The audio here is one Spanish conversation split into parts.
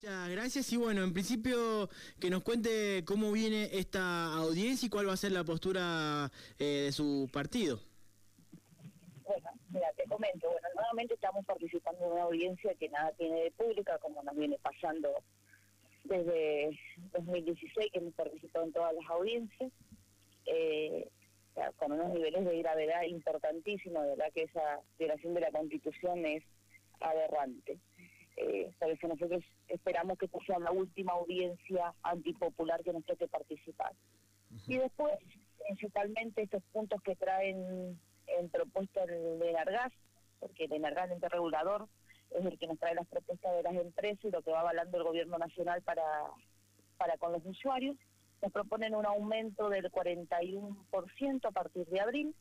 Muchas gracias y bueno, en principio que nos cuente cómo viene esta audiencia y cuál va a ser la postura de su partido. Bueno, mira, te comento, nuevamente estamos participando en una audiencia que nada tiene de pública, como nos viene pasando desde 2016, que hemos participado en todas las audiencias, con unos niveles de gravedad importantísimos. De verdad que esa violación de la Constitución es aberrante. Por eso nosotros esperamos que sea la última audiencia antipopular que nos toque participar. Y después, principalmente estos puntos que traen en propuesta el ENARGAS, porque el ENARGAS, el ente regulador, es el que nos trae las propuestas de las empresas y lo que va avalando el gobierno nacional para con los usuarios. Nos proponen un aumento del 41% a partir de abril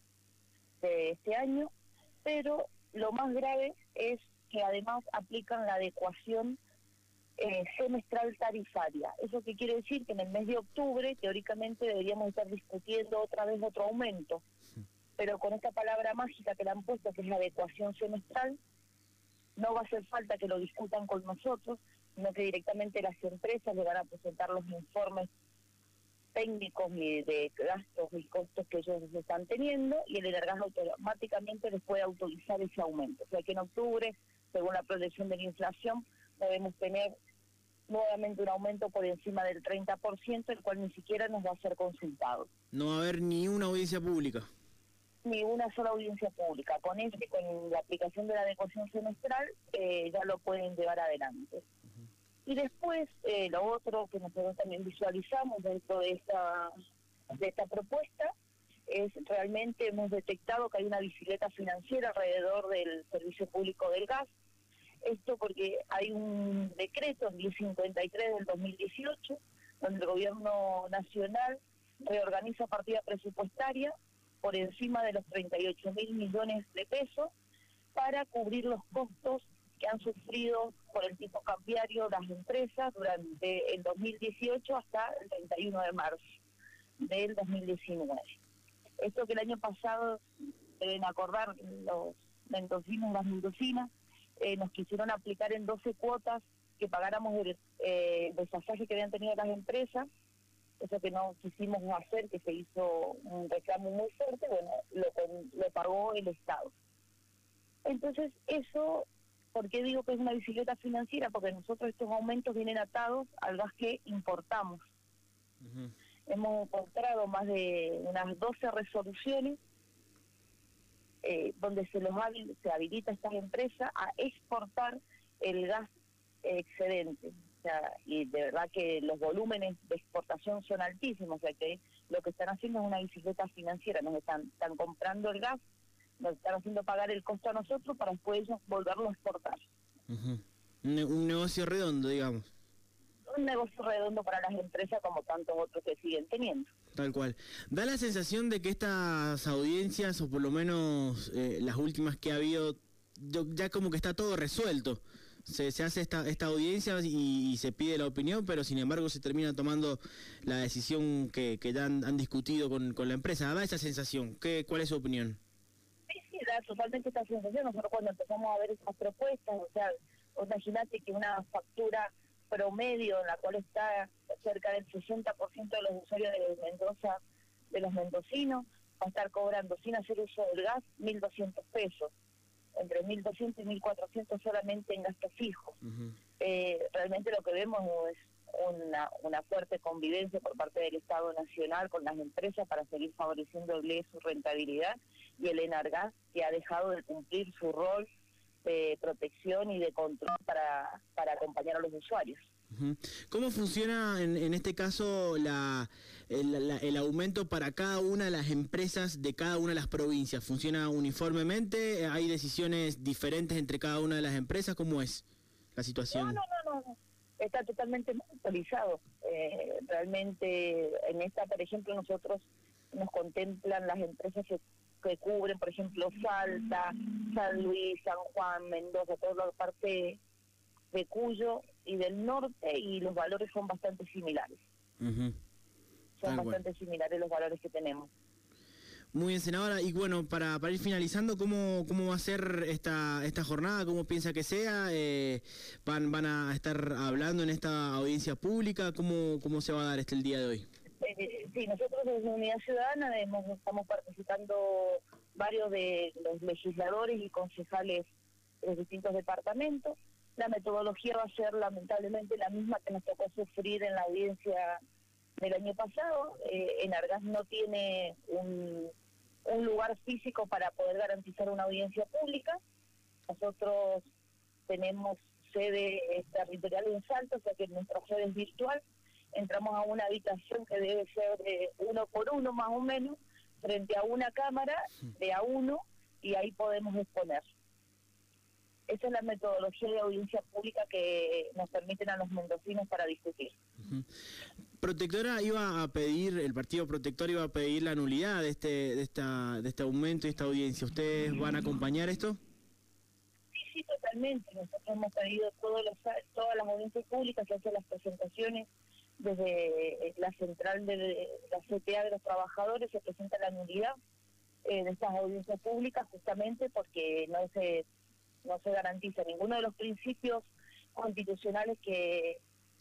de este año, pero lo más grave es que además aplican la adecuación semestral tarifaria. ¿Eso qué quiere decir? Que en el mes de octubre, teóricamente, deberíamos estar discutiendo otra vez otro aumento, pero con esta palabra mágica que le han puesto, que es la adecuación semestral, no va a hacer falta que lo discutan con nosotros, sino que directamente las empresas le van a presentar los informes técnicos y de gastos y costos que ellos están teniendo, y el ENARGAS automáticamente les puede autorizar ese aumento. O sea que en octubre, según la proyección de la inflación, debemos tener nuevamente un aumento por encima del 30%, el cual ni siquiera nos va a ser consultado. No va a haber ni una audiencia pública. Ni una sola audiencia pública. Con la aplicación de la adecuación semestral, ya lo pueden llevar adelante. Y después, lo otro que nosotros también visualizamos dentro de esta propuesta es realmente hemos detectado que hay una bicicleta financiera alrededor del servicio público del gas. Esto porque hay un decreto, el 1053 del 2018, donde el gobierno nacional reorganiza partida presupuestaria por encima de los 38.000 millones de pesos para cubrir los costos que han sufrido por el tipo cambiario las empresas durante el 2018 hasta el 31 de marzo del 2019. Esto que el año pasado, deben acordar los mendocinos y las mendocinas, nos quisieron aplicar en 12 cuotas que pagáramos el desfasaje que habían tenido las empresas. Eso que no quisimos hacer, que se hizo un reclamo muy fuerte, bueno, lo pagó el Estado. Entonces, eso, ¿por qué digo que es una bicicleta financiera? Porque nosotros estos aumentos vienen atados al gas que importamos. Hemos encontrado más de unas 12 resoluciones donde se habilita a estas empresas a exportar el gas excedente. O sea, y de verdad que los volúmenes de exportación son altísimos, o sea que lo que están haciendo es una bicicleta financiera, nos están comprando el gas, nos están haciendo pagar el costo a nosotros para después ellos volverlo a exportar. Un negocio redondo, digamos. Un negocio redondo para las empresas como tantos otros que siguen teniendo. Tal cual. Da la sensación de que estas audiencias, o por lo menos las últimas que ha habido, ya como que está todo resuelto. Se hace esta audiencia y se pide la opinión, pero sin embargo se termina tomando la decisión que ya han discutido con la empresa. Da esa sensación. ¿Cuál es su opinión? Sí, da totalmente esta sensación. Nosotros cuando empezamos a ver estas propuestas, o sea, imagínate que una factura promedio en la cual está cerca del 60% de los usuarios de Mendoza, de los mendocinos, va a estar cobrando sin hacer uso del gas 1.200 pesos, entre 1.200 y 1.400 solamente en gastos fijos. Realmente lo que vemos es una fuerte convivencia por parte del Estado Nacional con las empresas para seguir favoreciéndole su rentabilidad, y el ENARGAS, que ha dejado de cumplir su rol de protección y de control para acompañar a los usuarios. ¿Cómo funciona en este caso el aumento para cada una de las empresas de cada una de las provincias? ¿Funciona uniformemente? ¿Hay decisiones diferentes entre cada una de las empresas? ¿Cómo es la situación? No. Está totalmente actualizado. Realmente en esta, por ejemplo, nosotros nos contemplan las empresas que cubren, por ejemplo, Salta, San Luis, San Juan, Mendoza, toda la parte de Cuyo y del norte, y los valores son bastante similares. Son bastante similares los valores que tenemos. Muy bien, senadora. Y bueno, para ir finalizando, ¿cómo va a ser esta jornada? ¿Cómo piensa que sea? ¿Van a estar hablando en esta audiencia pública? ¿Cómo se va a dar el día de hoy? Sí, nosotros desde Unidad Ciudadana estamos participando varios de los legisladores y concejales de los distintos departamentos. La metodología va a ser lamentablemente la misma que nos tocó sufrir en la audiencia del año pasado. Enargás no tiene un lugar físico para poder garantizar una audiencia pública. Nosotros tenemos sede territorial en Salta, o sea que nuestra sede es virtual. Entramos a una habitación que debe ser de 1 por 1 más o menos, frente a una cámara de A1, y ahí podemos exponer. Esa es la metodología de audiencia pública que nos permiten a los mendocinos para discutir. Protectora iba a pedir, el partido Protector iba a pedir la nulidad de este aumento y esta audiencia. ¿Ustedes van a acompañar esto? Sí, totalmente. Nosotros hemos pedido todas las audiencias públicas, que hacen las presentaciones desde la central de la CTA de los trabajadores, se presenta la nulidad de estas audiencias públicas, justamente porque no se garantiza ninguno de los principios constitucionales que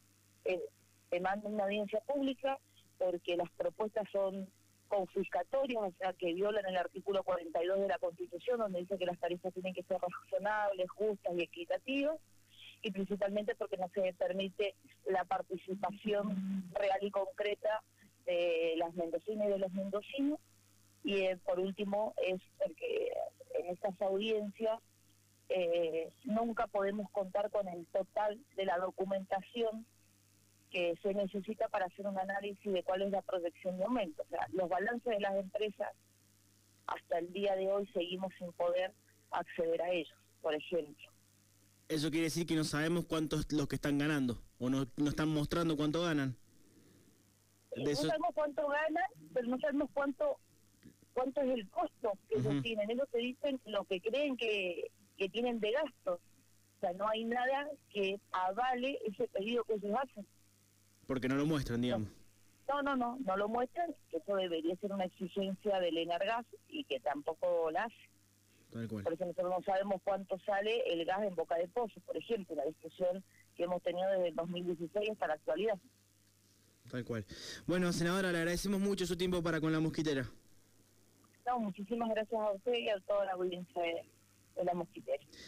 demandan una audiencia pública, porque las propuestas son confiscatorias, o sea, que violan el artículo 42 de la Constitución, donde dice que las tarifas tienen que ser razonables, justas y equitativas, y principalmente porque no se permite la participación real y concreta de las mendocinas y de los mendocinos. Y por último es porque en estas audiencias nunca podemos contar con el total de la documentación que se necesita para hacer un análisis de cuál es la proyección de aumento. O sea, los balances de las empresas hasta el día de hoy seguimos sin poder acceder a ellos, por ejemplo. ¿Eso quiere decir que no sabemos cuántos los que están ganando? ¿O no están mostrando cuánto ganan? No sabemos cuánto ganan, pero no sabemos cuánto es el costo que ellos tienen. Ellos te dicen lo que creen que tienen de gastos. O sea, no hay nada que avale ese pedido que ellos hacen. Porque no lo muestran, digamos. No lo muestran. Eso debería ser una exigencia del Enargás y que tampoco la hace. Tal cual. Por eso nosotros no sabemos cuánto sale el gas en Boca de Pozo, por ejemplo, la discusión que hemos tenido desde el 2016 hasta la actualidad. Tal cual. Bueno, senadora, le agradecemos mucho su tiempo para con La Mosquitera. No, muchísimas gracias a usted y a toda la audiencia de La Mosquitera.